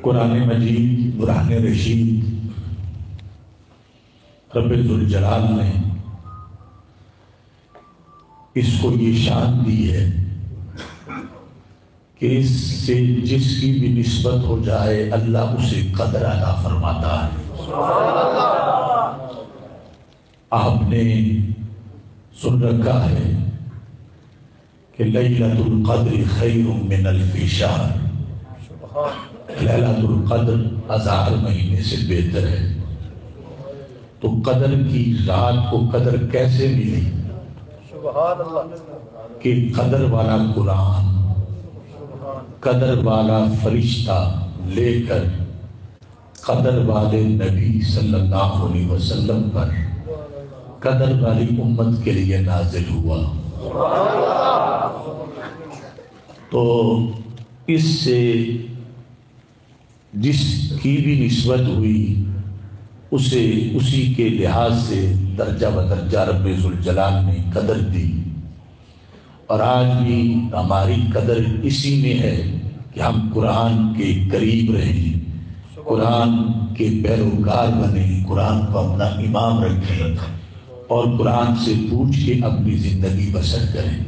قرآن مجید برہان رشید رب ذوالجلال نے اس کو یہ شان دی ہے کہ اس سے جس کی بھی نسبت ہو جائے اللہ اسے قدر عطا فرماتا ہے۔ آپ نے سن رکھا ہے کہ لیلۃ القدر خیر من الف شہر، لیلۃ القدر 1000 مہینے سے بہتر ہے۔ تو قدر کی رات کو قدر کیسے ملی؟ سبحان اللہ کہ قدر والا قرآن، قدر والا فرشتہ لے کر قدر والے نبی صلی اللہ علیہ وسلم پر قدر والی امت کے لیے نازل ہوا۔ تو اس سے جس کی بھی نسبت ہوئی اسے اسی کے لحاظ سے درجہ بدرجہ رب ذوالجلال نے قدر دی، اور آج بھی ہماری قدر اسی میں ہے کہ ہم قرآن کے قریب رہیں، قرآن کے پیروکار بنیں، قرآن کو اپنا امام رکھیں اور قرآن سے پوچھ کے اپنی زندگی بسر کریں۔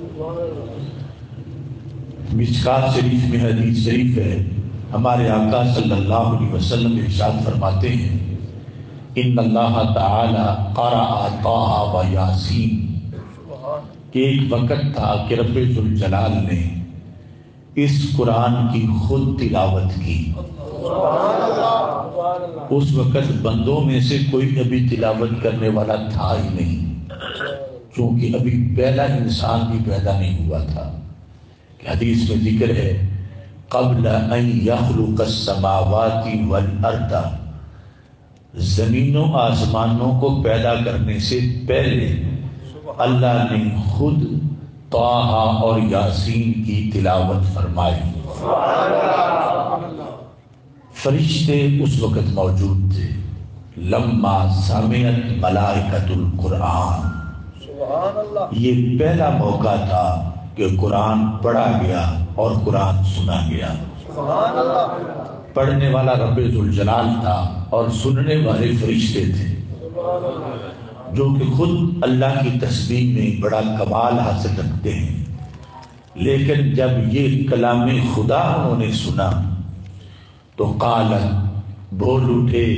مشکوٰۃ شریف میں حدیث شریف ہے، ہمارے آقا صلی اللہ علیہ وسلم ارشاد فرماتے ہیں ان اللہ تعالی قرأ طٰہٰ و یاسین، کہ ایک وقت تھا کہ رب ذوالجلال نے اس قرآن کی خود تلاوت کی۔ اس وقت بندوں میں سے کوئی ابھی تلاوت کرنے والا تھا ہی نہیں، چونکہ ابھی پہلا انسان بھی پیدا نہیں ہوا تھا۔ کہ حدیث میں ذکر ہے قبل ان یخلق السماوات والارض، زمین و آسمانوں کو پیدا کرنے سے پہلے اللہ نے خود طٰہٰ اور یاسین کی تلاوت فرمائی۔ فرشتے اس وقت موجود تھے۔ لما سمعت ملائکۃ القرآن، یہ پہلا موقع تھا کہ قرآن پڑھا گیا اور قرآن سنا گیا۔ پڑھنے والا رب ذوالجلال تھا اور سننے والے فرشتے تھے، جو کہ خود اللہ کی تسبیح میں بڑا کمال حاصل رکھتے ہیں۔ لیکن جب یہ کلام خدا انہوں نے سنا تو قالت، بول اٹھے،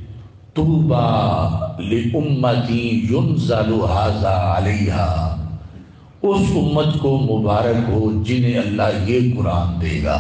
طوبیٰ لأمتی ینزل ھذا علیہا، اس امت کو مبارک ہو جنہیں اللہ یہ قرآن دے گا۔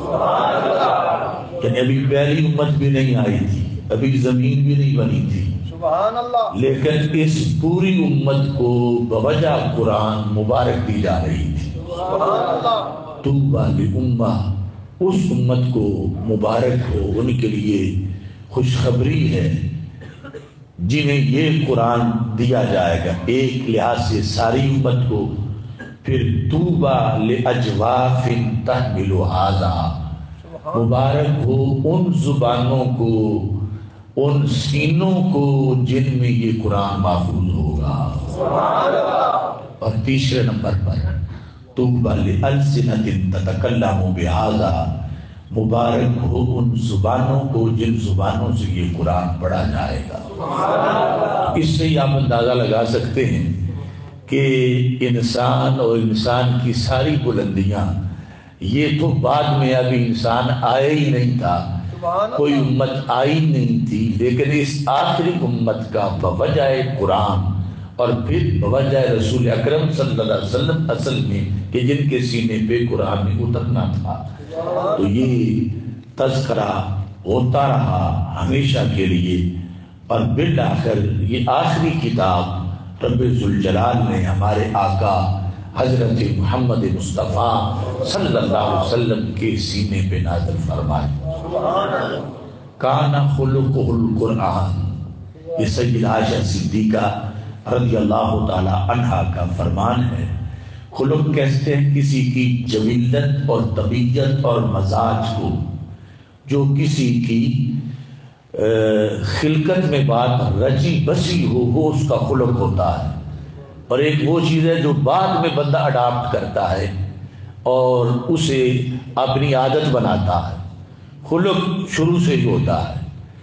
یعنی ابھی پہلی امت بھی نہیں آئی تھی، ابھی زمین بھی نہیں بنی تھی، لیکن اس پوری امت کو بوجہ قرآن مبارک دی جا رہی تھی۔ طوبیٰ لأمہ، اس امت کو مبارک ہو، ان کے لیے خوشخبری ہے جنہیں یہ قرآن دیا جائے گا۔ ایک لحاظ سے ساری امت کو، پھر طوبیٰ لأجواف تحمل ھذا، مبارک ہو ان زبانوں کو، ان سینوں کو جن میں یہ قرآن محفوظ ہوگا۔ اور تیسرے نمبر پر طوبیٰ لألسنۃ تتکلم بھذا، مبارک ہو ان زبانوں کو جن زبانوں سے یہ قرآن پڑھا جائے گا۔ اس سے آپ اندازہ لگا سکتے ہیں کہ انسان اور انسان کی ساری بلندیاں، یہ تو بعد میں ابھی انسان آیا ہی نہیں تھا، کوئی امت آئی نہیں تھی، لیکن اس آخری امت کا بوجہ قرآن اور پھر بوجہ رسول اکرم صلی اللہ علیہ وسلم اصل میں کہ جن کے سینے پہ قرآن میں اترنا تھا، تو یہ تذکرہ ہوتا رہا ہمیشہ کے لیے۔ اور بالآخر یہ آخری کتاب رب ذوالجلال نے ہمارے آقا حضرت محمد مصطفیٰ صلی اللہ علیہ وسلم کے سینے پہ نازل فرمائی۔ کان خلقہ القرآن، یہ سیدہ عائشہ صدیقہ رضی اللہ تعالی عنہا کا فرمان ہے۔ خلق کہتے ہیں کسی کی جبلت اور طبیعت اور مزاج کو، جو کسی کی خلقت میں بات رچی بسی ہو، وہ اس کا خلق ہوتا ہے۔ اور ایک وہ چیز ہے جو بعد میں بندہ اڈاپٹ کرتا ہے اور اسے اپنی عادت بناتا ہے۔ خلق شروع سے ہی ہوتا ہے،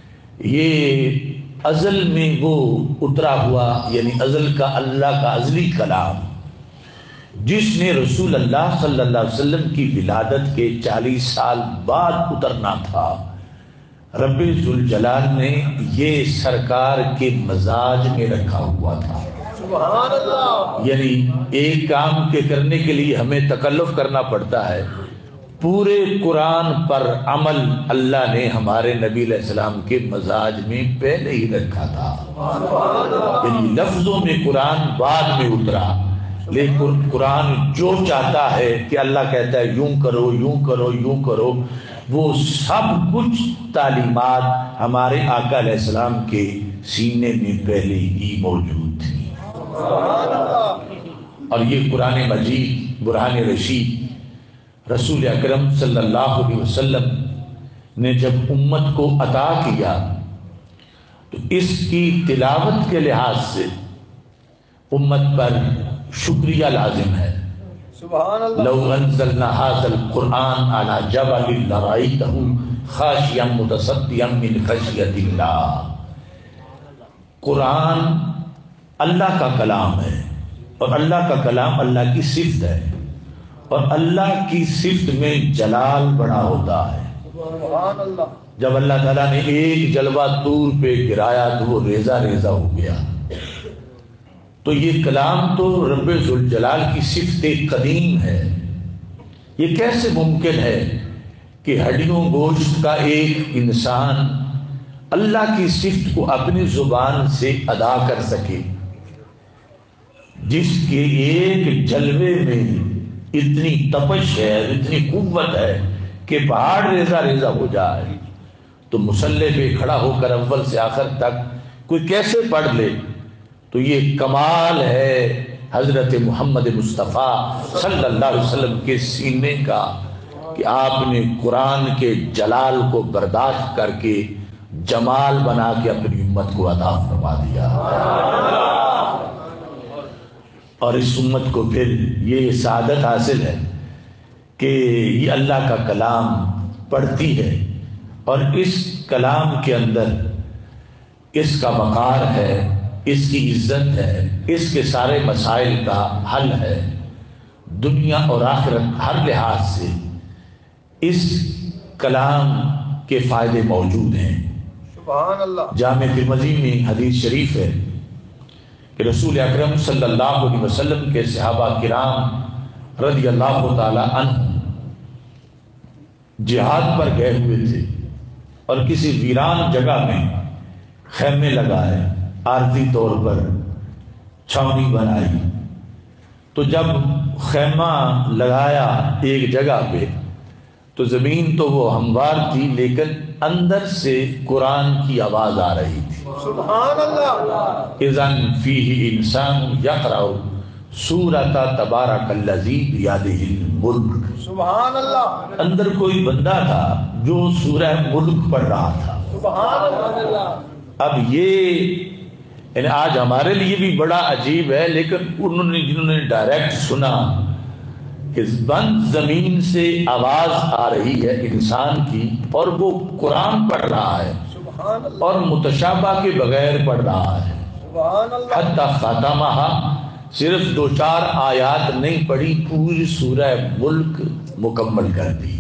یہ ازل میں وہ اترا ہوا، یعنی ازل کا اللہ کا ازلی کلام جس نے رسول اللہ صلی اللہ علیہ وسلم کی ولادت کے 40 سال بعد اترنا تھا، رب ذوالجلال نے یہ سرکار کے مزاج میں رکھا ہوا تھا۔ سبحان اللہ۔ یعنی ایک کام کے کرنے کے لیے ہمیں تکلف کرنا پڑتا ہے، پورے قرآن پر عمل اللہ نے ہمارے نبی علیہ السلام کے مزاج میں پہلے ہی رکھا تھا۔ یعنی لفظوں میں قرآن بعد میں اترا، لیکن قرآن جو چاہتا ہے کہ اللہ کہتا ہے یوں کرو یوں کرو یوں کرو، وہ سب کچھ تعلیمات ہمارے آقا علیہ السلام کے سینے میں پہلے ہی موجود تھی۔ اور یہ قرآن مجید برہان رشید رسول اکرم صلی اللہ علیہ وسلم نے جب امت کو عطا کیا تو اس کی تلاوت کے لحاظ سے امت پر شکریہ لازم ہے۔ سبحان اللہ۔ لو انزلنا هذا القرآن على جبل لرأيته خاشعا متصدعا من خشیۃ اللہ۔ قرآن اللہ کا کلام ہے، اور اللہ کا کلام اللہ کی صفت ہے، اور اللہ کی صفت میں جلال بڑا ہوتا ہے۔ سبحان اللہ۔ جب اللہ تعالیٰ نے ایک جلوہ طور پہ گرایا تو وہ ریزہ ریزہ ہو گیا۔ تو یہ کلام تو رب ذوالجلال کی صفت قدیم ہے۔ یہ کیسے ممکن ہے کہ ہڈیوں گوشت کا ایک انسان اللہ کی صفت کو اپنی زبان سے ادا کر سکے، جس کے ایک جلوے میں اتنی تپش ہے، اتنی قوت ہے کہ پہاڑ ریزہ ریزہ ہو جائے، تو مصلی پہ کھڑا ہو کر اول سے آخر تک کوئی کیسے پڑھ لے؟ تو یہ کمال ہے حضرت محمد مصطفیٰ صلی اللہ علیہ وسلم کے سینے کا کہ آپ نے قرآن کے جلال کو برداشت کر کے جمال بنا کے اپنی امت کو عطا فرما دیا، اور اس امت کو پھر یہ سعادت حاصل ہے کہ یہ اللہ کا کلام پڑھتی ہے، اور اس کلام کے اندر اس کا وقار ہے، اس کی عزت ہے، اس کے سارے مسائل کا حل ہے، دنیا اور آخرت ہر لحاظ سے اس کلام کے فائدے موجود ہیں۔ سبحان اللہ۔ جامع ترمذی میں حدیث شریف ہے کہ رسول اکرم صلی اللہ علیہ وسلم کے صحابہ کرام رضی اللہ تعالی عنہ جہاد پر گئے ہوئے تھے، اور کسی ویران جگہ میں خیمے لگائے، عارضی طور پر چھاونی بنائی۔ تو جب خیمہ لگایا ایک جگہ پہ تو زمین تو وہ ہموار تھی، لیکن اندر سے قرآن کی آواز آ رہی تھی۔ سبحان اللہ۔ اذن فیہ انسان یقرأ سورۃ تبارک الذی بیدہ الملک۔ سبحان اللہ۔ اندر کوئی بندہ تھا جو سورہ ملک پڑھ رہا تھا۔ سبحان اللہ۔ اب یہ یعنی آج ہمارے لیے بھی بڑا عجیب ہے، لیکن جنہوں نے ڈائریکٹ سنا کہ بند زمین سے آواز آ رہی ہے انسان کی، اور وہ قرآن پڑھ رہا ہے اور متشابہ کے بغیر پڑھ رہا ہے، سبحان اللہ۔ حتی خاتمہ، صرف 2-4 آیات نہیں پڑھی، پوری سورہ ملک مکمل کر دی۔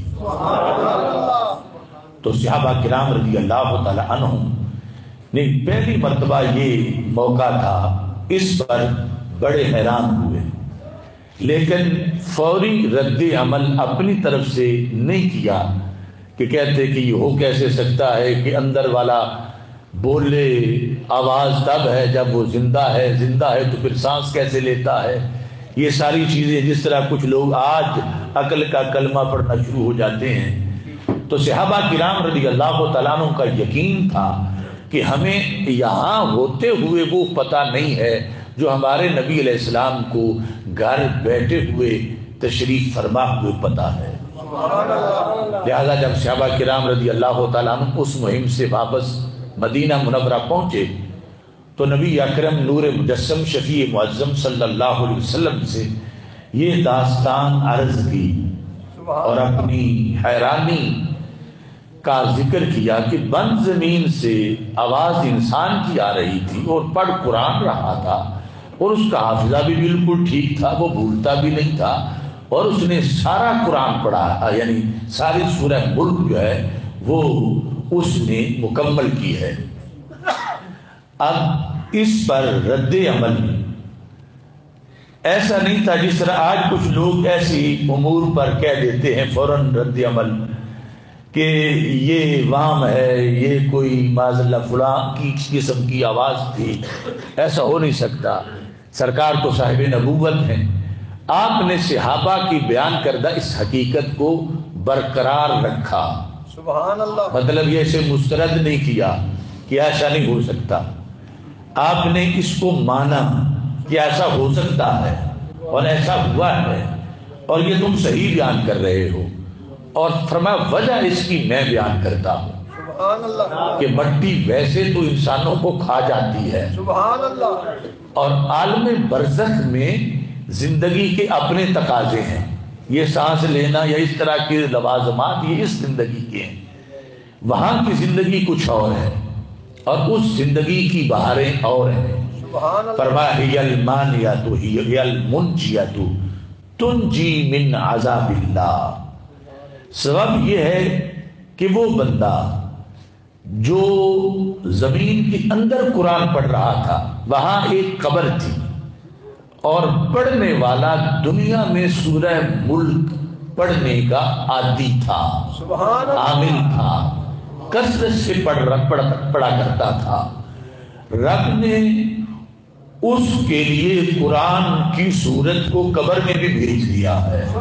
تو صحابہ کرام رضی اللہ تعالی عنہم نہیں، پہلی مرتبہ یہ موقع تھا، اس پر بڑے حیران ہوئے، لیکن فوری رد عمل اپنی طرف سے نہیں کیا کہ کہتے کہ یہ ہو کیسے سکتا ہے کہ اندر والا بولے، آواز تب ہے جب وہ زندہ ہے تو پھر سانس کیسے لیتا ہے، یہ ساری چیزیں جس طرح کچھ لوگ آج عقل کا کلمہ پڑھنا شروع ہو جاتے ہیں۔ تو صحابہ کرام رضی اللہ تعالیٰ عنہ کا یقین تھا کہ ہمیں یہاں ہوتے ہوئے وہ پتہ نہیں ہے جو ہمارے نبی علیہ السلام کو گھر بیٹھے ہوئے تشریف فرما ہوئے پتہ ہے۔ لہذا جب صحابہ کرام رضی اللہ تعالیٰ عنہ اس مہم سے واپس مدینہ منورہ پہنچے تو نبی اکرم نور مجسم شفیع معظم صلی اللہ علیہ وسلم سے یہ داستان عرض کی، اور اپنی حیرانی کا ذکر کیا کہ بند زمین سے آواز انسان کی آ رہی تھی اور پڑھ قرآن رہا تھا، اور اس کا حافظہ بھی بالکل ٹھیک تھا، وہ بھولتا بھی نہیں تھا، اور اس نے سارا قرآن پڑھا، یعنی ساری سورہ ملک جو ہے وہ اس نے مکمل کی ہے۔ اب اس پر رد عمل ایسا نہیں تھا جس طرح آج کچھ لوگ ایسی امور پر کہہ دیتے ہیں فوراً رد عمل کہ یہ وام ہے، یہ کوئی معاذ اللہ فلاں کی قسم کی آواز تھی، ایسا ہو نہیں سکتا۔ سرکار تو صاحب نبوت ہیں، آپ نے صحابہ کی بیان کردہ اس حقیقت کو برقرار رکھا، سبحان اللہ، مطلب یہ اسے مسترد نہیں کیا کہ ایسا نہیں ہو سکتا، آپ نے اس کو مانا کہ ایسا ہو سکتا ہے اور ایسا ہوا ہے اور یہ تم صحیح بیان کر رہے ہو، اور فرمایا وجہ اس کی میں بیان کرتا ہوں سبحان اللہ، کہ مٹی ویسے تو انسانوں کو کھا جاتی ہے، سبحان اللہ، اور عالم برزخ میں زندگی کے اپنے تقاضے ہیں، یہ سانس لینا یا اس طرح کے لوازمات یہ اس زندگی کے ہیں، وہاں کی زندگی کچھ اور ہے اور اس زندگی کی بہاریں اور ہیں۔ فرمایا ہی المانیۃ ہی المنجیۃ تنجی من عذاب اللہ، سبب یہ ہے کہ وہ بندہ جو زمین کے اندر قرآن پڑھ رہا تھا وہاں ایک قبر تھی، اور پڑھنے والا دنیا میں سورہ ملک پڑھنے کا عادی تھا، عامل تھا، کثرت سے پڑھا کرتا تھا، رب نے اس کے لیے قرآن کی صورت کو قبر میں بھی بھیج دیا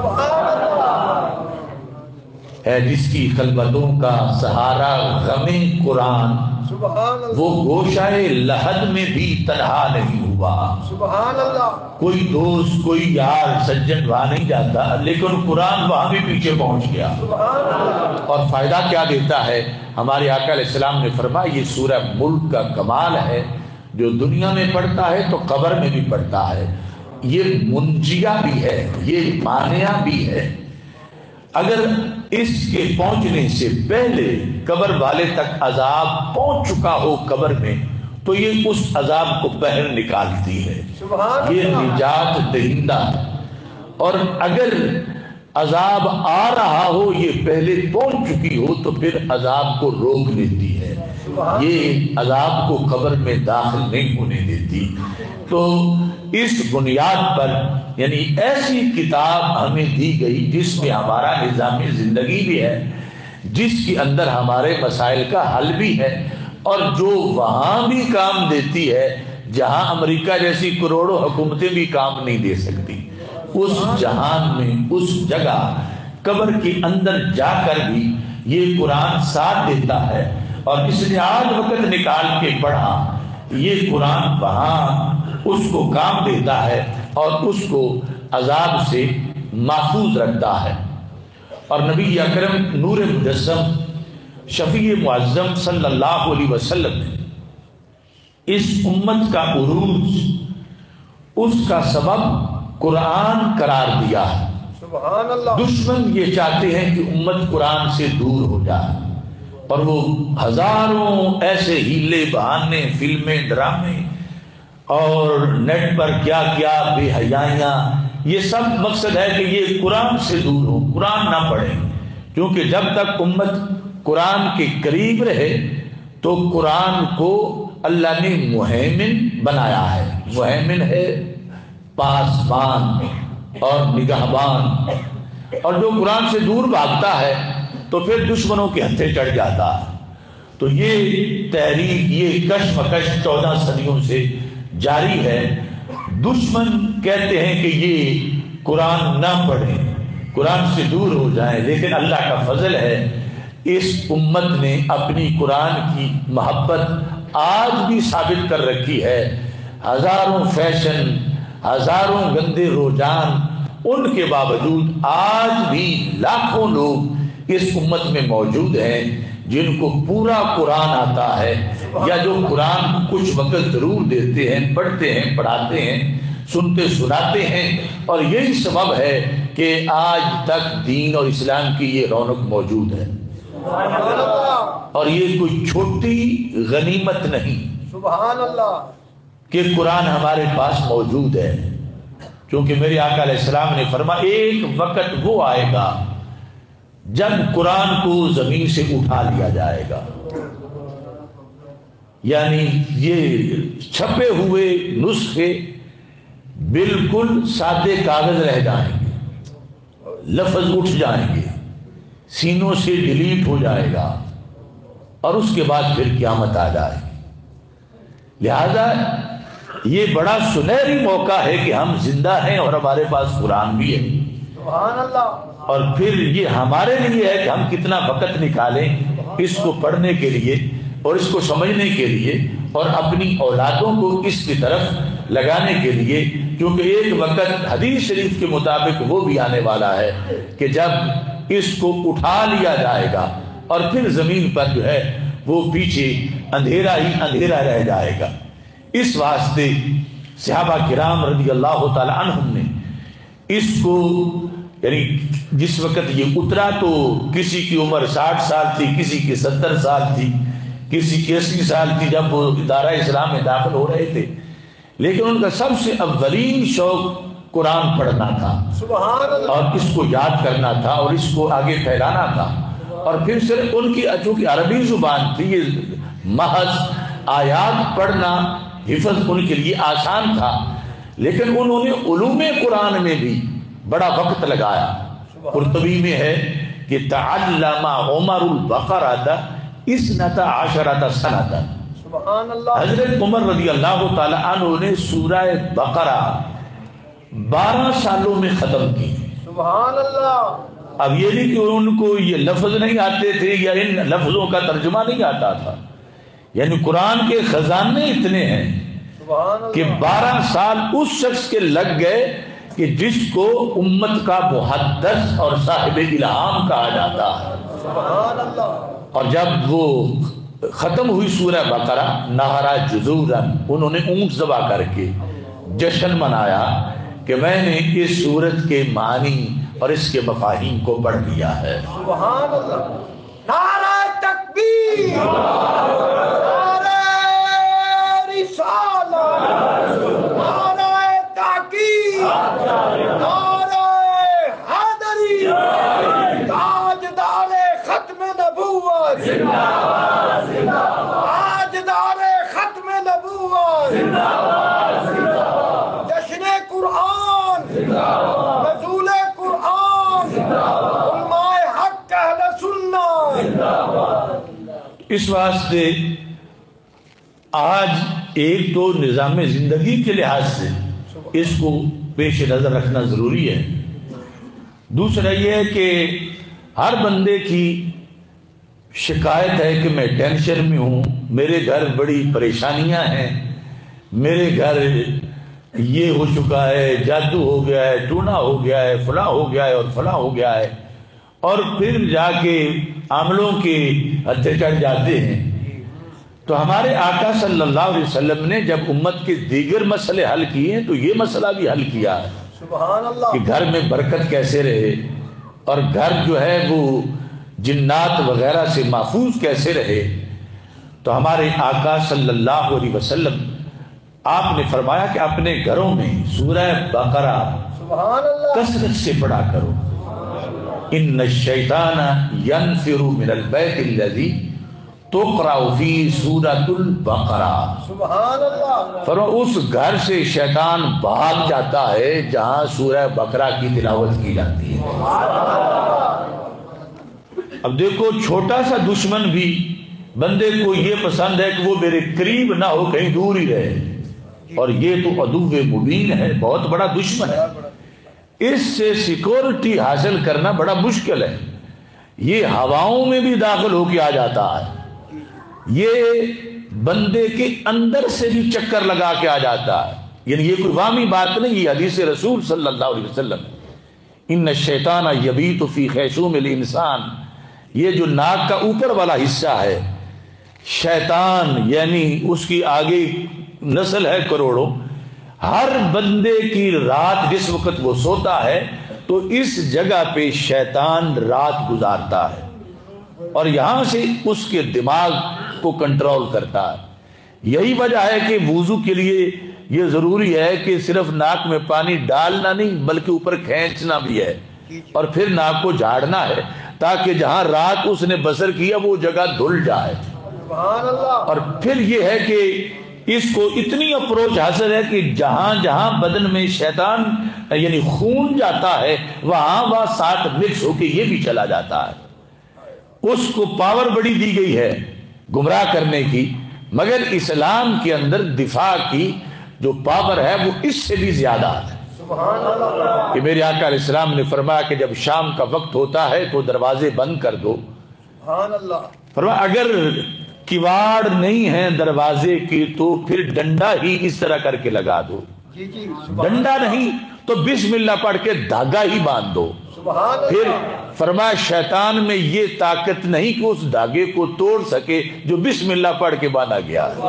ہے جس کی خلوتوں کا سہارا غم قرآن، وہ گوشائے لحد میں بھی تنہا نہیں ہوا، سبحان اللہ، کوئی دوست کوئی یار سجن وہاں نہیں جاتا لیکن قرآن وہاں بھی پیچھے پہنچ گیا، اور فائدہ کیا دیتا ہے؟ ہمارے آقا علیہ السلام نے فرمایا یہ سورہ ملک کا کمال ہے، جو دنیا میں پڑھتا ہے تو قبر میں بھی پڑھتا ہے، یہ منجیہ بھی ہے، یہ مانعہ بھی ہے، اگر اس کے پہنچنے سے پہلے قبر والے تک عذاب پہنچ چکا ہو قبر میں تو یہ اس عذاب کو باہر نکالتی ہے، یہ نجات دہندہ ہے، اور اگر عذاب آ رہا ہو یہ پہلے پہنچ چکی ہو تو پھر عذاب کو روک لیتی ہے، یہ عذاب کو قبر میں داخل نہیں ہونے دیتی۔ تو اس بنیاد پر یعنی ایسی کتاب ہمیں دی گئی جس میں ہمارا نظام زندگی بھی ہے، جس کے اندر ہمارے مسائل کا حل بھی ہے، اور جو وہاں بھی کام دیتی ہے جہاں امریکہ جیسی کروڑوں حکومتیں بھی کام نہیں دے سکتی، اس جہان میں اس جگہ قبر کے اندر جا کر بھی یہ قرآن ساتھ دیتا ہے، اور اس نے آج وقت نکال کے پڑھا، یہ قرآن وہاں اس کو کام دیتا ہے اور اس کو عذاب سے محفوظ رکھتا ہے۔ اور نبی اکرم نور مجسم شفیع معظم صلی اللہ علیہ وسلم نے اس امت کا عروج اس کا سبب قرآن قرار دیا ہے۔ سبحان اللہ، دشمن یہ چاہتے ہیں کہ امت قرآن سے دور ہو جائے، اور وہ ہزاروں ایسے ہیلے بہانے فلمیں ڈرامے اور نیٹ پر کیا کیا بے حیائیاں، یہ سب مقصد ہے کہ یہ قرآن سے دور ہو، قرآن نہ پڑھیں، کیونکہ جب تک امت قرآن کے قریب رہے تو قرآن کو اللہ نے مہیمن بنایا ہے، مہیمن ہے پاسبان اور نگہبان، اور جو قرآن سے دور بھاگتا ہے تو پھر دشمنوں کے ہتھے چڑھ جاتا ہے۔ تو یہ تحریک یہ کشمکش 14 صدیوں سے جاری ہے، دشمن کہتے ہیں کہ یہ قرآن نہ پڑھیں، قرآن سے دور ہو جائیں، لیکن اللہ کا فضل ہے اس امت نے اپنی قرآن کی محبت آج بھی ثابت کر رکھی ہے، ہزاروں فیشن ہزاروں گندے رجحان ان کے باوجود آج بھی لاکھوں لوگ اس امت میں موجود ہیں جن کو پورا قرآن آتا ہے، یا جو قرآن کو کچھ وقت ضرور دیتے ہیں، پڑھتے ہیں، پڑھاتے ہیں، سنتے سناتے ہیں، اور یہی سبب ہے کہ آج تک دین اور اسلام کی یہ رونق موجود ہے۔ اور یہ کوئی چھوٹی غنیمت نہیں سبحان اللہ کہ قرآن ہمارے پاس موجود ہے، کیونکہ میرے آقا علیہ السلام نے فرمایا ایک وقت وہ آئے گا جب قرآن کو زمین سے اٹھا لیا جائے گا، یعنی یہ چھپے ہوئے نسخے بالکل سادے کاغذ رہ جائیں گے، لفظ اٹھ جائیں گے، سینوں سے ڈیلیٹ ہو جائے گا، اور اس کے بعد پھر قیامت آ جائے گی۔ لہذا یہ بڑا سنہری موقع ہے کہ ہم زندہ ہیں اور ہمارے پاس قرآن بھی ہے، سبحان اللہ۔ اور پھر یہ ہمارے لیے ہے کہ ہم کتنا وقت نکالیں اس کو پڑھنے کے لیے اور اس کو سمجھنے کے لیے اور اپنی اولادوں کو اس کی طرف لگانے کے لیے، کیونکہ ایک وقت حدیث شریف کے مطابق وہ بھی آنے والا ہے کہ جب اس کو اٹھا لیا جائے گا اور پھر زمین پر جو ہے وہ پیچھے اندھیرا ہی اندھیرا رہ جائے گا۔ اس واسطے صحابہ کرام رضی اللہ تعالی عنہم نے اس کو، یعنی جس وقت یہ اترا تو کسی کی عمر 60 سال تھی، کسی کی 70 سال تھی، کسی کی 80 سال تھی جب وہ ادارہ اسلام میں داخل ہو رہے تھے، لیکن ان کا سب سے اولین شوق قرآن پڑھنا تھا، سبحان اللہ، اور اس کو یاد کرنا تھا اور اس کو آگے پھیلانا تھا۔ اور پھر صرف ان کی چونکہ عربی زبان تھی، یہ محض آیات پڑھنا حفظ ان کے لیے آسان تھا، لیکن انہوں نے علوم قرآن میں بھی بڑا وقت لگایا۔ قرطبی میں ہے کہ تعلم عمر البقرۃ 12 سنۃ، سبحان اللہ، حضرت عمر رضی اللہ تعالی عنہ نے سورہ بقرہ 12 سالوں میں ختم کی۔ سبحان اللہ۔ اب یہ نہیں کہ ان کو یہ لفظ نہیں آتے تھے یا ان لفظوں کا ترجمہ نہیں آتا تھا، یعنی قرآن کے خزانے اتنے ہیں سبحان اللہ کہ 12 سال اس شخص کے لگ گئے کہ جس کو امت کا محدث اور صاحب الہام کہا جاتا ہے۔ سبحان اللہ۔ اور جب وہ ختم ہوئی سورہ بقرہ، نہرا جذورا، انہوں نے اونٹ ذبح کر کے جشن منایا کہ میں نے اس سورت کے معنی اور اس کے مفاہیم کو پڑھ لیا ہے۔ سبحان اللہ۔ نعرہ تکبیر، نعرہ رسالت، نعرہ تحقیق، نعرہ حیدری، تاجدار ختم نبوت، تاجدار ختم نبوت، جشن قرآن، نزول قرآن، علماء حق اہل سنت۔ اس واسطے آج ایک تو نظام زندگی کے لحاظ سے اس کو پیش نظر رکھنا ضروری ہے، دوسرا یہ ہے کہ ہر بندے کی شکایت ہے کہ میں ٹینشن میں ہوں، میرے گھر بڑی پریشانیاں ہیں، میرے گھر یہ ہو چکا ہے، جادو ہو گیا ہے، ٹونا ہو گیا ہے، فلاں ہو گیا ہے اور فلاں ہو گیا ہے، اور پھر جا کے عاملوں کے ہتھے چڑھ جاتے ہیں۔ تو ہمارے آقا صلی اللہ علیہ وسلم نے جب امت کے دیگر مسئلے حل کیے تو یہ مسئلہ بھی حل کیا ہے سبحان اللہ۔ کہ گھر میں برکت کیسے رہے اور گھر جو ہے وہ جنات وغیرہ سے محفوظ کیسے رہے۔ تو ہمارے آقا صلی اللہ علیہ وسلم آپ نے فرمایا کہ اپنے گھروں میں سورہ بقرہ سبحان اللہ۔ کثرت سے پڑھا کرو۔ ان الشیطان ینفر من البیت الذی تقرأ فی سورۃ البقرہ، سبحان اللہ۔ فرمایا اس گھر سے شیطان بھاگ جاتا ہے جہاں سورہ بقرہ کی تلاوت کی جاتی ہے۔ اب دیکھو چھوٹا سا دشمن بھی بندے کو یہ پسند ہے کہ وہ میرے قریب نہ ہو، کہیں دور ہی رہے، اور یہ تو عدو مبین ہے، بہت بڑا دشمن ہے، اس سے سیکورٹی حاصل کرنا بڑا مشکل ہے۔ یہ ہواؤں میں بھی داخل ہو کے آ جاتا ہے، یہ بندے کے اندر سے بھی چکر لگا کے آ جاتا ہے، یعنی یہ کوئی وامی بات نہیں، یہ حدیث رسول صلی اللہ علیہ وسلم۔ ان الشیطان یبیت فی خیشوم الانسان، یہ جو ناک کا اوپر والا حصہ ہے، شیطان یعنی اس کی آگے نسل ہے کروڑوں، ہر بندے کی رات جس وقت وہ سوتا ہے تو اس جگہ پہ شیطان رات گزارتا ہے، اور یہاں سے اس کے دماغ کو کنٹرول کرتا ہے۔ یہی وجہ ہے کہ وضو کے لیے یہ ضروری ہے کہ صرف ناک میں پانی ڈالنا نہیں بلکہ اوپر کھینچنا بھی ہے، اور پھر ناک کو جھاڑنا ہے تاکہ جہاں رات اس نے بسر کیا وہ جگہ دھل جائے۔ سبحان اللہ۔ اور پھر یہ ہے کہ اس کو اتنی اپروچ حاصل ہے کہ جہاں جہاں بدن میں شیطان یعنی خون جاتا ہے وہاں ساتھ مکس ہو کے یہ بھی چلا جاتا ہے۔ اس کو پاور بڑی دی گئی ہے گمراہ کرنے کی، مگر اسلام کے اندر دفاع کی جو پاور ہے وہ اس سے بھی زیادہ ہے۔ سبحان اللہ۔ کہ میرے آقا علیہ السلام نے فرمایا کہ جب شام کا وقت ہوتا ہے تو دروازے بند کر دو۔ سبحان اللہ۔ فرمایا اگر کواڑ نہیں ہے دروازے کی تو پھر ڈنڈا ہی اس طرح کر کے لگا دو، جی جی ڈنڈا نہیں تو بسم اللہ پڑھ کے دھاگا ہی باندھ دو۔ سبحان اللہ۔ پھر فرمایا شیطان میں یہ طاقت نہیں کہ اس دھاگے کو توڑ سکے جو بسم اللہ پڑھ کے باندھا گیا ہے۔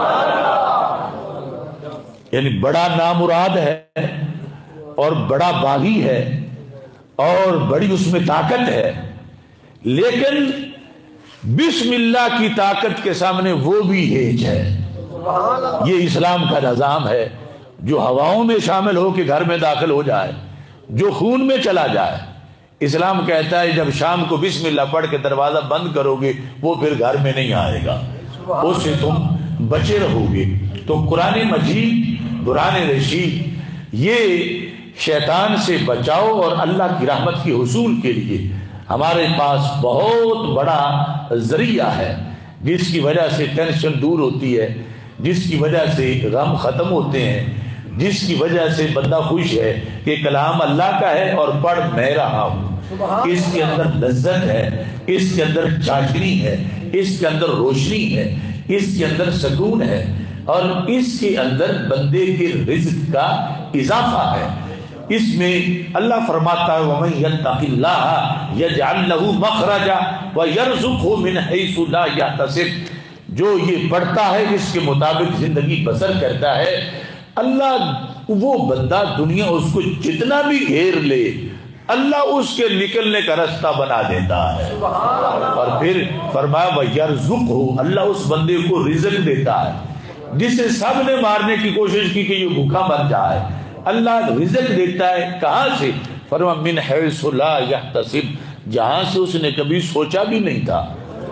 یعنی بڑا نامراد ہے اور بڑا باغی ہے اور بڑی اس میں طاقت ہے، لیکن بسم اللہ کی طاقت کے سامنے وہ بھی ہیج ہے۔ سبحان اللہ۔ یہ اسلام کا نظام ہے جو ہواؤں میں شامل ہو کے گھر میں داخل ہو جائے، جو خون میں چلا جائے۔ اسلام کہتا ہے جب شام کو بسم اللہ پڑھ کے دروازہ بند کرو گے وہ پھر گھر میں نہیں آئے گا، اس سے تم بچے رہو گے۔ تو قرآن مجید قرآن رشید یہ شیطان سے بچاؤ اور اللہ کی رحمت کے حصول کے لیے ہمارے پاس بہت بڑا ذریعہ ہے، جس کی وجہ سے ٹینشن دور ہوتی ہے، جس کی وجہ سے غم ختم ہوتے ہیں، جس کی وجہ سے بندہ خوش ہے کہ کلام اللہ کا ہے اور پڑھ میں رہا ہوں۔ اس کے اندر لذت ہے، اس کے اندر چاشنی ہے، اس کے اندر روشنی ہے، اس کے اندر سکون ہے، اور اس کے اندر بندے کے رزق کا اضافہ ہے۔ اس میں اللہ فرماتا ہے وَمَن يَتَّقِ اللَّهَ يَجْعَلْ لَهُ مَخْرَجًا وَيَرْزُقْهُ مِنْ حَيْثُ لَا يَحْتَسِبُ۔ جو یہ پڑھتا ہے اس کے مطابق زندگی بسر کرتا ہے، اللہ وہ بندہ دنیا اس کو جتنا بھی گھیر لے اللہ اس کے نکلنے کا راستہ بنا دیتا ہے۔ اور پھر فرمایا وَيَرْزُقْهُ، اللہ اس بندے کو رزق دیتا ہے جسے سب نے مارنے کی کوشش کی کہ یہ بھوکا مر جائے، اللہ رزق دیتا ہے کہاں سے؟ فرما من حیث لا یحتسب، جہاں سے اس نے کبھی سوچا بھی نہیں تھا۔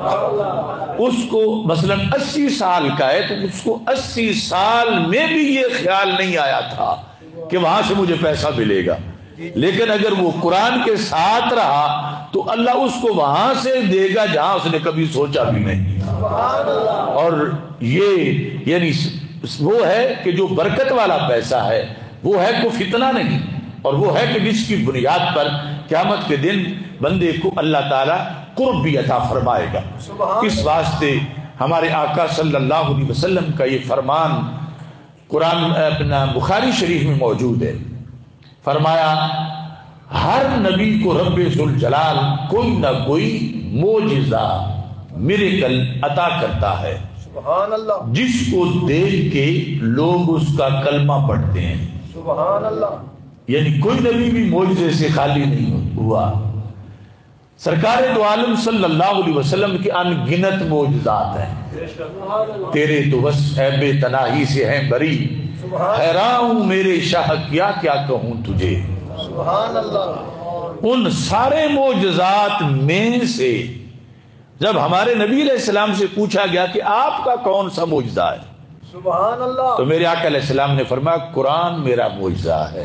اس کو مثلا 80 سال کا ہے تو اس کو 80 سال میں بھی یہ خیال نہیں آیا تھا کہ وہاں سے مجھے پیسہ ملے گا، لیکن اگر وہ قرآن کے ساتھ رہا تو اللہ اس کو وہاں سے دے گا جہاں اس نے کبھی سوچا بھی نہیں تھا۔ اور یہ یعنی وہ ہے کہ جو برکت والا پیسہ ہے وہ ہے کوئی فتنہ نہیں، اور وہ ہے کہ جس کی بنیاد پر قیامت کے دن بندے کو اللہ تعالیٰ قرب بھی عطا فرمائے گا۔ اس واسطے ہمارے آقا صلی اللہ علیہ وسلم کا یہ فرمان قرآن اپنا بخاری شریف میں موجود ہے۔ فرمایا ہر نبی کو رب ذوالجلال کوئی نہ کوئی معجزہ میریکل عطا کرتا ہے، سبحان اللہ، جس کو دیکھ کے لوگ اس کا کلمہ پڑھتے ہیں۔ سبحان اللہ۔ یعنی کوئی نبی بھی معجزے سے خالی نہیں ہوا۔ سرکار دو عالم صلی اللہ علیہ وسلم کے ان گنت معجزات ہیں۔ تیرے تو بس عیب تناہی سے ہیں بری، حیران ہوں میرے شاہ کیا کیا کہوں تجھے۔ سبحان اللہ۔ ان سارے معجزات میں سے جب ہمارے نبی علیہ السلام سے پوچھا گیا کہ آپ کا کون سا معجزہ ہے سبحان اللہ، تو میرے آقا علیہ السلام نے فرمایا قرآن میرا معجزہ ہے۔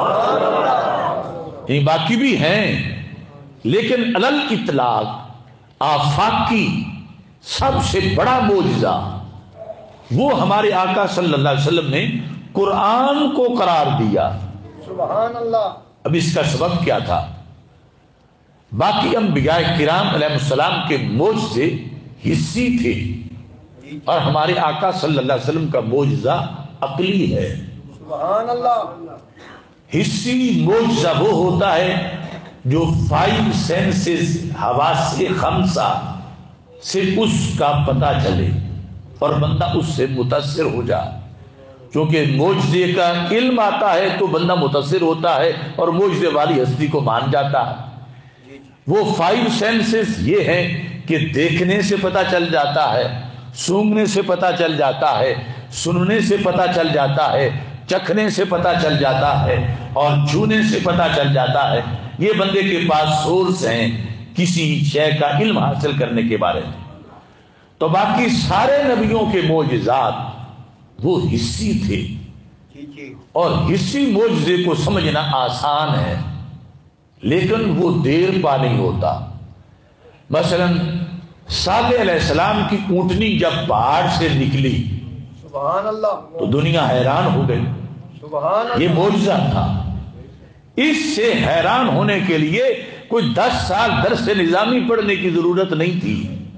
یہ باقی بھی ہیں لیکن علل اطلاق آفاقی سب سے بڑا معجزہ وہ ہمارے آقا صلی اللہ علیہ وسلم نے قرآن کو قرار دیا۔ سبحان اللہ۔ اب اس کا سبب کیا تھا؟ باقی انبیاء کرام علیہ السلام کے معجزے حسی تھے، اور ہمارے آقا صلی اللہ علیہ وسلم کا معجزہ عقلی ہے۔ سبحان اللہ۔ حسی معجزہ وہ ہوتا ہے جو 5 سینسز حواس خمسہ سے اس کا پتہ چلے اور بندہ اس سے متاثر ہو جائے۔ چونکہ معجزے کا علم آتا ہے تو بندہ متاثر ہوتا ہے اور معجزے والی ہستی کو مان جاتا ہے۔ وہ 5 سینسز یہ ہیں کہ دیکھنے سے پتہ چل جاتا ہے، سونگنے سے پتہ چل جاتا ہے، سننے سے پتہ چل جاتا ہے، چکھنے سے پتہ چل جاتا ہے اور چھونے سے پتہ چل جاتا ہے، یہ بندے کے پاس سورس ہیں کسی شے کا علم حاصل کرنے کے بارے میں۔ تو باقی سارے نبیوں کے معجزات وہ حصی تھے، اور حصی معجزے کو سمجھنا آسان ہے لیکن وہ دیر پا نہیں ہوتا۔ مثلا صالح علیہ السلام کی اونٹنی جب پہاڑ سے نکلی سبحان اللہ تو دنیا حیران ہو گئی، سبحان اللہ۔ یہ معجزہ تھا۔ اس سے حیران ہونے کے لیے کوئی 10 سال درس نظامی پڑھنے کی ضرورت نہیں تھی،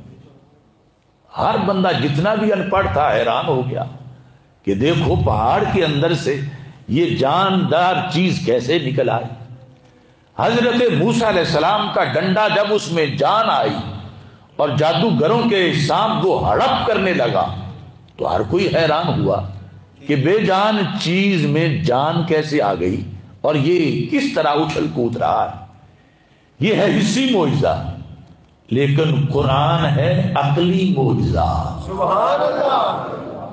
ہر بندہ جتنا بھی ان پڑھ تھا حیران ہو گیا کہ دیکھو پہاڑ کے اندر سے یہ جاندار چیز کیسے نکل آئی۔ حضرت موسیٰ علیہ السلام کا ڈنڈا جب اس میں جان آئی اور جادوگروں کے سانپ وہ ہڑپ کرنے لگا تو ہر کوئی حیران ہوا کہ بے جان چیز میں جان کیسے آ گئی اور یہ کس طرح اچھل کود رہا ہے۔ یہ ہے حصی معجزہ، لیکن قرآن ہے عقلی معجزہ۔ سبحان اللہ۔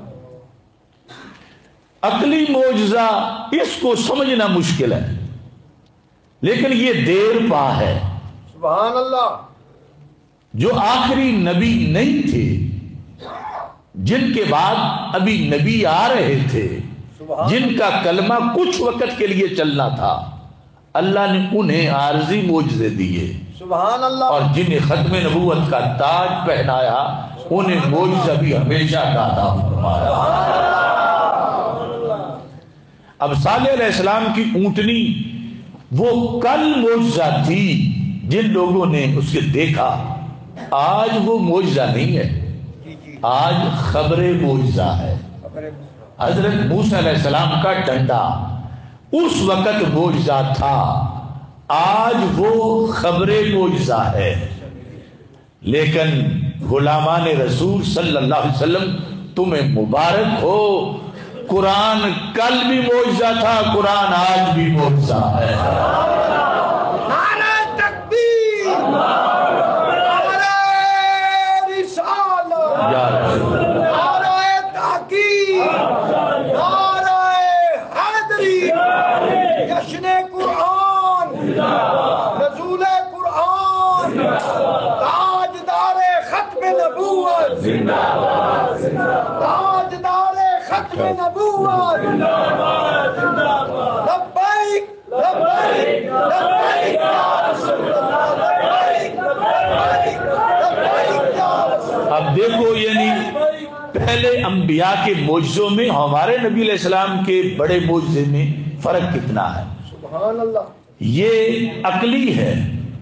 عقلی معجزہ اس کو سمجھنا مشکل ہے لیکن یہ دیر پا ہے۔ سبحان اللہ۔ جو آخری نبی نہیں تھے، جن کے بعد ابھی نبی آ رہے تھے، جن کا کلمہ کچھ وقت کے لیے چلنا تھا، اللہ نے انہیں عارضی معجزے دیے، سبحان اللہ۔ اور جنہیں ختم نبوت کا تاج پہنایا انہیں معجزہ بھی ہمیشہ کا عطا فرمایا۔ اب صالح علیہ السلام کی اونٹنی وہ کل معجزہ تھی جن لوگوں نے اسے دیکھا، آج وہ معجزہ نہیں ہے، آج خبر معجزہ ہے۔ حضرت موسیٰ علیہ السلام کا ڈنڈا اس وقت معجزہ تھا، آج وہ خبر معجزہ ہے۔ لیکن غلامان رسول صلی اللہ علیہ وسلم تمہیں مبارک ہو، قرآن کل بھی معجزہ تھا، قرآن آج بھی معجزہ ہے۔ نعرہ تکبیر، نعرہ رسالت، یا رسول اللہ، نعرہ تحقیق، نعرہ حیدری، جشن قرآن، نزول قرآن، تاجدار ختم نبوت، تاجدار ختم نبوت، لبیک لبیک لبیک یا رسول اللہ، لبیک لبیک لبیک یا رسول اللہ۔ اب دیکھو یعنی پہلے انبیاء کے معجزوں میں ہمارے نبی علیہ السلام کے بڑے معجزے میں فرق کتنا ہے۔ سبحان اللہ۔ یہ عقلی ہے،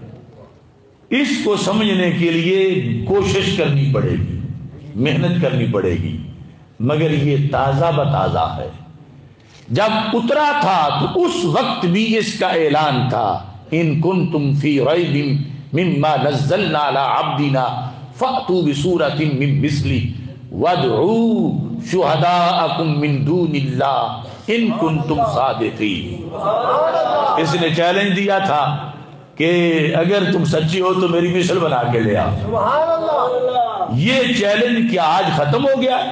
اس کو سمجھنے کے لیے کوشش کرنی پڑے گی، محنت کرنی پڑے گی، مگر یہ تازہ بتازہ ہے۔ جب اترا تھا تو اس وقت بھی اس کا اعلان تھا، ان کنتم فی ریب مما نزلنا علی عبدنا فأتوا بسورۃ من مثلہ وادعوا شہداءکم من دون اللہ ان کنتم صادقین۔ اس نے چیلنج دیا تھا کہ اگر تم سچی ہو تو میری مثل بنا کے لے آؤ۔ سبحان اللہ۔ یہ چیلنج کیا آج ختم ہو گیا؟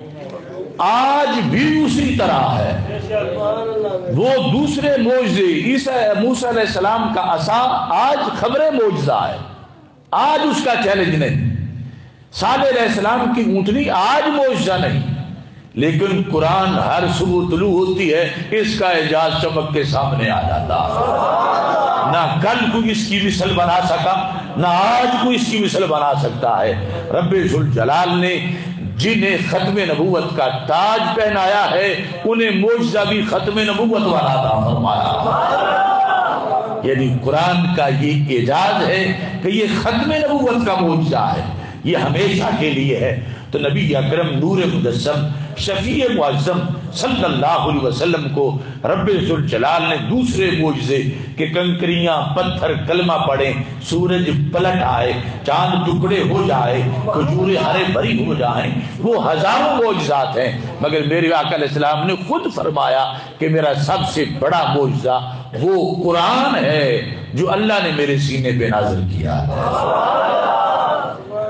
آج بھی اسی طرح ہے۔ وہ دوسرے معجزے موسیٰ علیہ السلام کا عصا آج خبر معجزہ ہے، آج اس کا چیلنج نہیں۔ صالح علیہ السلام کی اونٹنی آج معجزہ نہیں، لیکن قرآن ہر صبح طلوع ہوتی ہے اس کا اعجاز چمک کے سامنے آ جاتا ہے۔ نہ کل کوئی اس کی مثل بنا سکا، نہ آج کوئی اس کی مثل بنا سکتا ہے۔ رب ذوالجلال نے جنہیں ختم نبوت کا تاج پہنایا ہے انہیں معجزہ بھی ختم نبوت والا عطا فرمایا۔ یعنی قرآن کا یہ اعجاز ہے کہ یہ ختم نبوت کا معجزہ ہے، یہ ہمیشہ کے لیے ہے۔ تو نبی اکرم نور مجسم شفیع معظم صلی اللہ علیہ وسلم کو رب ذوالجلال نے دوسرے معجزے کہ کنکریاں پتھر کلمہ پڑھیں، سورج پلٹ آئے، چاند ٹکڑے ہو جائے، کھجوریں ہرے بھری ہو جائیں، وہ ہزاروں معجزات ہیں، مگر میرے آقا علیہ السلام نے خود فرمایا کہ میرا سب سے بڑا معجزہ وہ قرآن ہے جو اللہ نے میرے سینے پہ نازل کیا ہے۔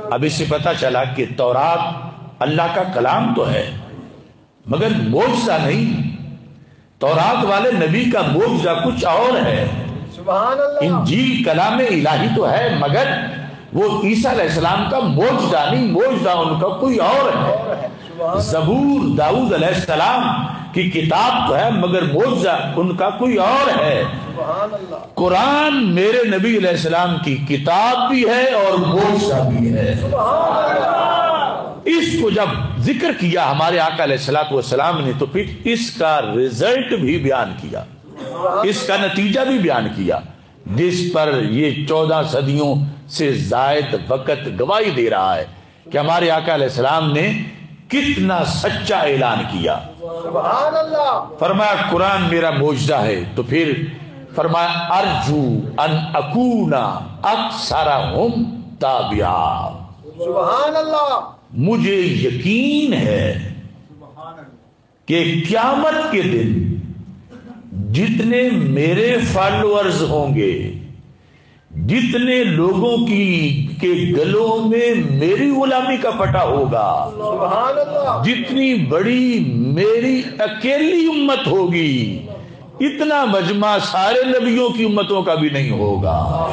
اب اس سے پتہ چلا کہ تورات اللہ کا کلام تو ہے مگر معجزہ نہیں، تورات والے نبی کا معجزہ کچھ اور ہے، سبحان اللہ، انجیل کلام الہی تو ہے مگر وہ عیسیٰ علیہ السلام کا معجزہ نہیں، معجزہ ان کا کوئی اور ہے۔ زبور داؤد علیہ السلام کی کتاب تو ہے مگر معجزہ ان کا کوئی اور ہے۔ سبحان اللہ، قرآن میرے نبی علیہ السلام کی کتاب بھی ہے اور معجزہ بھی ہے۔ سبحان اللہ، اس کو جب ذکر کیا ہمارے آقا علیہ السلام نے تو پھر اس کا رزلٹ بھی بیان کیا، اس کا نتیجہ بھی بیان کیا، جس پر یہ 14 صدیوں سے زائد وقت گواہی دے رہا ہے کہ ہمارے آقا علیہ السلام نے کتنا سچا اعلان کیا۔ سبحان اللہ، فرمایا قرآن میرا معجزہ ہے، تو پھر فرمایا ارجو ان اکون اکثرہم تابعا، سبحان اللہ، مجھے یقین ہے کہ قیامت کے دن جتنے میرے فالوورز ہوں گے، جتنے لوگوں کے گلوں میں میری غلامی کا پٹا ہوگا، سبحان اللہ، جتنی بڑی میری اکیلی امت ہوگی، اتنا مجمع سارے نبیوں کی امتوں کا بھی نہیں ہوگا۔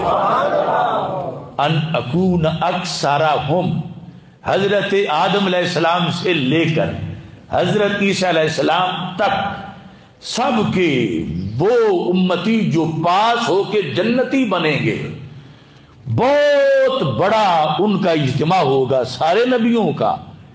ان اکون اکثرہم، حضرت آدم علیہ السلام سے لے کر حضرت عیسیٰ علیہ السلام تک سب کے وہ امتی جو پاس ہو کے جنتی بنیں گے، بہت بڑا ان کا اجتماع ہوگا سارے نبیوں کا،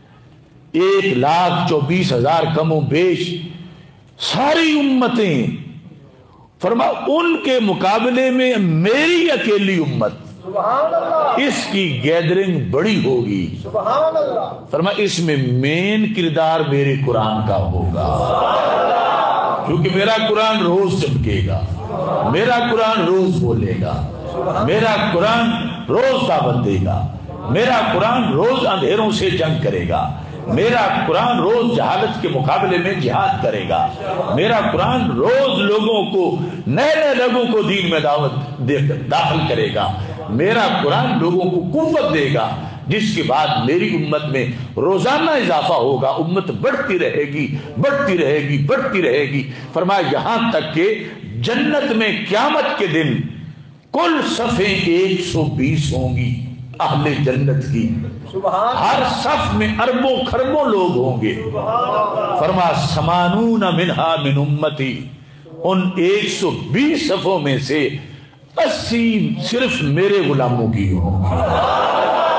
1,24,000 کم و بیش ساری امتیں، فرما ان کے مقابلے میں میری اکیلی امت، سبحان اللہ، اس کی گیدرنگ بڑی ہوگی۔ سبحان اللہ، فرما اس میں مین کردار میرے قرآن کا ہوگا، کیونکہ میرا قرآن روز چمکے گا، میرا قرآن روز بولے گا، میرا قرآن روز دعوت دے گا، میرا قرآن روز اندھیروں سے جنگ کرے گا، میرا قرآن روز جہالت کے مقابلے میں جہاد کرے گا، میرا قرآن روز لوگوں کو نئے نئے لوگوں کو دین میں دعوت دے کر داخل کرے گا، میرا قرآن لوگوں کو قوت دے گا، جس کے بعد میری امت میں روزانہ اضافہ ہوگا، امت بڑھتی رہے گی، بڑھتی رہے گی، بڑھتی رہے گی۔ فرمایا یہاں تک کہ جنت میں قیامت کے دن کل صفیں 120 ہوں گی اہل جنت کی، سبحان، ہر صف میں اربوں خربوں لوگ ہوں گے۔ فرمایا 80 منہا من امتی، ان 120 صفوں میں سے 80 صرف میرے غلاموں کی ہوں گی،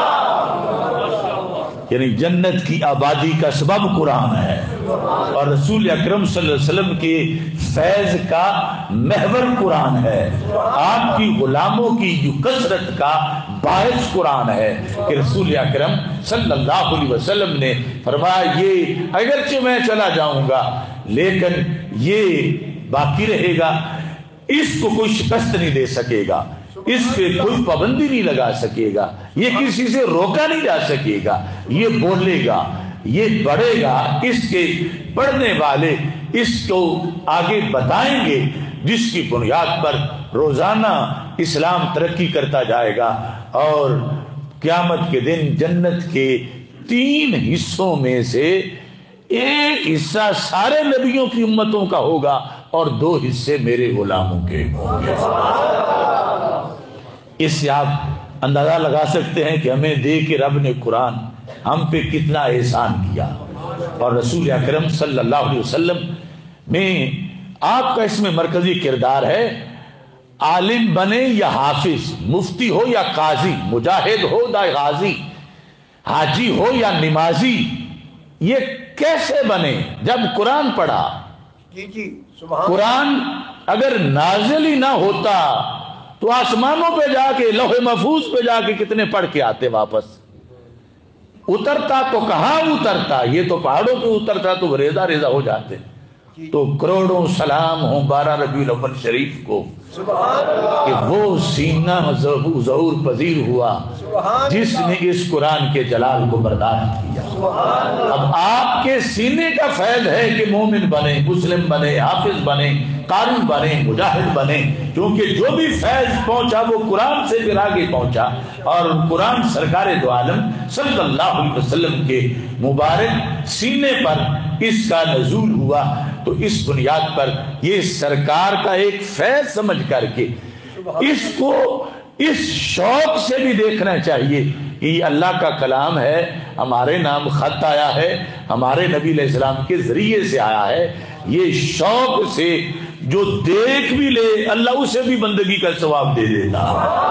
یعنی جنت کی آبادی کا سبب قرآن ہے، اور رسول اکرم صلی اللہ علیہ وسلم کے فیض کا محور قرآن ہے، آپ کی غلاموں کی جو کثرت کا باعث قرآن ہے کہ رسول اکرم صلی اللہ علیہ وسلم نے فرمایا یہ اگرچہ میں چلا جاؤں گا لیکن یہ باقی رہے گا، اس کو کوئی شکست نہیں دے سکے گا، اس پہ کوئی پابندی نہیں لگا سکے گا، یہ کسی سے روکا نہیں جا سکے گا، یہ بولے گا، یہ پڑھے گا، اس کے پڑھنے والے اس کو آگے بتائیں گے، جس کی بنیاد پر روزانہ اسلام ترقی کرتا جائے گا، اور قیامت کے دن جنت کے 3 حصوں میں سے ایک حصہ سارے نبیوں کی امتوں کا ہوگا اور 2 حصے میرے غلاموں کے ہوں گے۔ اس سے آپ اندازہ لگا سکتے ہیں کہ ہمیں دے کے رب نے قرآن ہم پہ کتنا احسان کیا، اور رسول اکرم صلی اللہ علیہ وسلم میں آپ کا اس میں مرکزی کردار ہے، عالم بنے یا حافظ، مفتی ہو یا قاضی، مجاہد ہو یا غازی، حاجی ہو یا نمازی، یہ کیسے بنے؟ جب قرآن پڑھا۔ جی سبحان، قرآن اگر نازل ہی نہ ہوتا تو آسمانوں پہ جا کے، لوح محفوظ پہ جا کے کتنے پڑھ کے آتے واپس، اترتا تو کہاں اترتا، یہ تو پہاڑوں پہ اترتا تو ریزہ ریزہ ہو جاتے، تو کروڑوں سلام ہوں 12 ربیع الاول شریف کو کہ وہ سینہ ظہور پذیر ہوا جس نے اس قرآن کے جلال کو برداشت کیا۔ اب آپ کے سینے کا فیض ہے کہ مومن بنے، مسلم بنے، حافظ بنے، قاری بنے، مجاہد بنے، کیونکہ جو بھی فیض پہنچا وہ قرآن سے پھر آگے پہنچا، اور قرآن سرکار دو عالم صلی اللہ علیہ وسلم کے مبارک سینے پر اس کا نزول ہوا۔ تو اس بنیاد پر یہ سرکار کا ایک فیض سمجھ کر کے اس کو اس شوق سے بھی دیکھنا چاہیے کہ یہ اللہ کا کلام ہے، ہمارے نام خط آیا ہے، ہمارے نبی علیہ السلام کے ذریعے سے آیا ہے، یہ شوق سے جو دیکھ بھی لے اللہ اسے بھی بندگی کا ثواب دے دیتا۔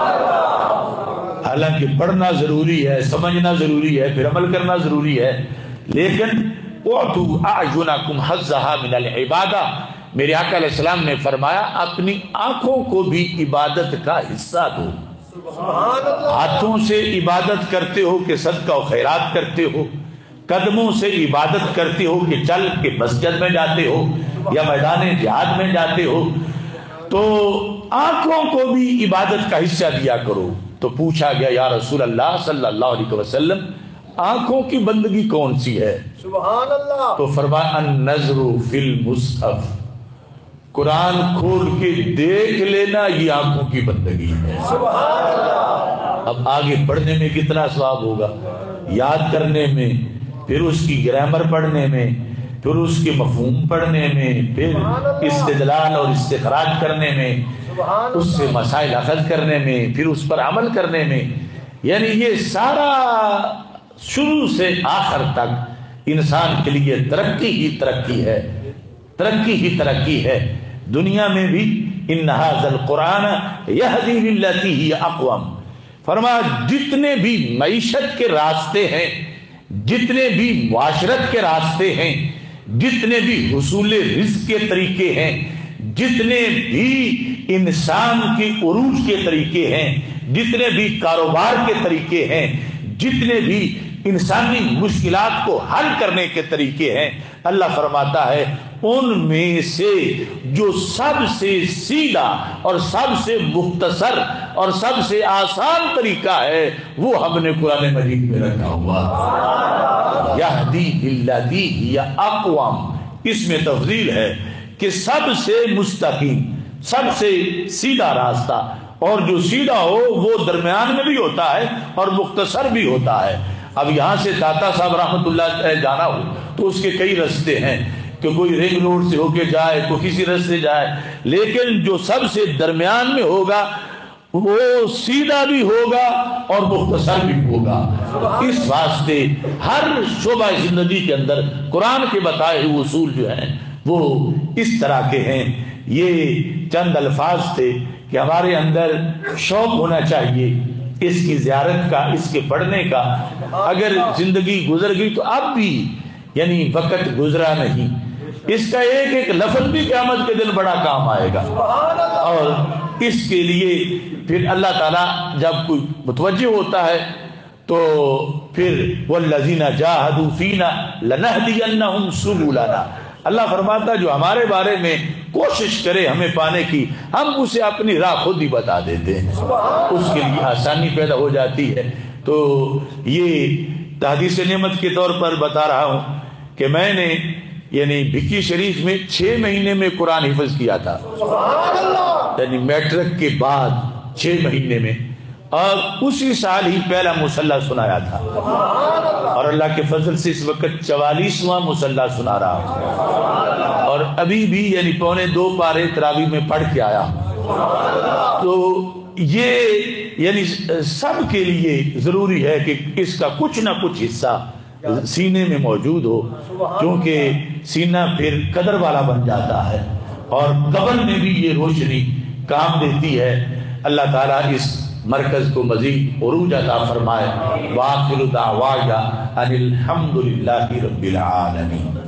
حالانکہ پڑھنا ضروری ہے، سمجھنا ضروری ہے، پھر عمل کرنا ضروری ہے، لیکن اعطوا اعینکم حظھا من العبادہ، میرے آقا علیہ السلام نے فرمایا اپنی آنکھوں کو بھی عبادت کا حصہ دو۔ ہاتھوں سے عبادت کرتے ہو کہ صدقہ و خیرات کرتے ہو، قدموں سے عبادت کرتے ہو کہ چل کے مسجد میں جاتے ہو یا میدان جہاد میں جاتے ہو، تو آنکھوں کو بھی عبادت کا حصہ دیا کرو۔ تو پوچھا گیا یا رسول اللہ صلی اللہ علیہ وسلم آنکھوں کی بندگی کون سی ہے؟ سبحان اللہ۔ تو فرمایا النظر فی المصحف، قرآن کھول کے دیکھ لینا یہ آنکھوں کی بندگی ہے۔ سبحان اللہ۔ اب آگے پڑھنے میں کتنا ثواب ہوگا، یاد کرنے میں، پھر اس کی گرامر پڑھنے میں، پھر اس کے مفہوم پڑھنے میں، پھر استدلال اور استخراج کرنے میں، اس سے مسائل اخذ کرنے میں، پھر اس پر عمل کرنے میں، یعنی یہ سارا شروع سے آخر تک انسان کے لیے ترقی ہی ترقی ہے، ترقی ہی ترقی ہے۔ دنیا میں بھی ان ھذا القرآن یہدی للتی ہی اقوم، فرمایا جتنے بھی معیشت کے راستے ہیں، جتنے بھی معاشرت کے راستے ہیں، جتنے بھی حصول رزق کے طریقے ہیں، جتنے بھی انسان کی عروج کے طریقے ہیں، جتنے بھی کاروبار کے طریقے ہیں، جتنے بھی انسانی مشکلات کو حل کرنے کے طریقے ہیں، اللہ فرماتا ہے ان میں سے جو سب سے سیدھا اور سب سے مختصر اور سب سے آسان طریقہ ہے وہ ہم نے قرآن مجید میں رکھا ہوا، یہدی للتی ہی اقوم۔ اس میں تفضیل ہے کہ سب سے مستقیم، سب سے سیدھا راستہ، اور جو سیدھا ہو وہ درمیان میں بھی ہوتا ہے اور مختصر بھی ہوتا ہے۔ اب یہاں سے داتا صاحب رحمۃ اللہ جانا ہو تو اس کے کئی رستے ہیں، کہ کوئی رنگ روڈ سے ہو کے جائے، کوئی کسی رستے سے جائے، لیکن جو سب سے درمیان میں ہوگا وہ سیدھا بھی ہوگا اور مختصر بھی ہوگا۔ اس واسطے ہر شعبہ زندگی کے اندر قرآن کے بتائے ہوئے اصول جو ہیں وہ اس طرح کے ہیں۔ یہ چند الفاظ تھے کہ ہمارے اندر شوق ہونا چاہیے اس کی زیارت کا، اس کے پڑھنے کا۔ اگر زندگی گزر گئی تو اب بھی یعنی وقت گزرا نہیں، اس کا ایک ایک لفظ بھی قیامت کے دن بڑا کام آئے گا، اور اس کے لیے پھر اللہ تعالیٰ جب کوئی متوجہ ہوتا ہے تو پھر وَالَّذِينَ جَاهَدُوا فِينَا لَنَهْدِيَنَّهُمْ سُبُلَنَا، اللہ فرماتا جو ہمارے بارے میں کوشش کرے ہمیں پانے کی، ہم اسے اپنی راہ خود ہی بتا دیتے ہیں، اس کے لیے آسانی پیدا ہو جاتی ہے۔ تو یہ تحدیث نعمت کے طور پر بتا رہا ہوں کہ میں نے یعنی بھکی شریف میں 6 مہینے میں قرآن حفظ کیا تھا، یعنی میٹرک کے بعد 6 مہینے میں، اور اسی سال ہی پہلا مصلی سنایا تھا، اور اللہ کے فضل سے اس وقت 44واں مصلی سنا رہا ہوں، اور ابھی بھی یعنی 1.25 پارے تراویح میں پڑھ کے آیا ہوں۔ تو یہ یعنی سب کے لیے ضروری ہے کہ اس کا کچھ نہ کچھ حصہ سینے میں موجود ہو، کیونکہ سینہ پھر قدر والا بن جاتا ہے، اور قبر میں بھی یہ روشنی کام دیتی ہے۔ اللہ تعالیٰ اس مرکز کو مزید عروج عطا فرمائے۔ وآخر دعوانا ان الحمد للہ رب العالمین۔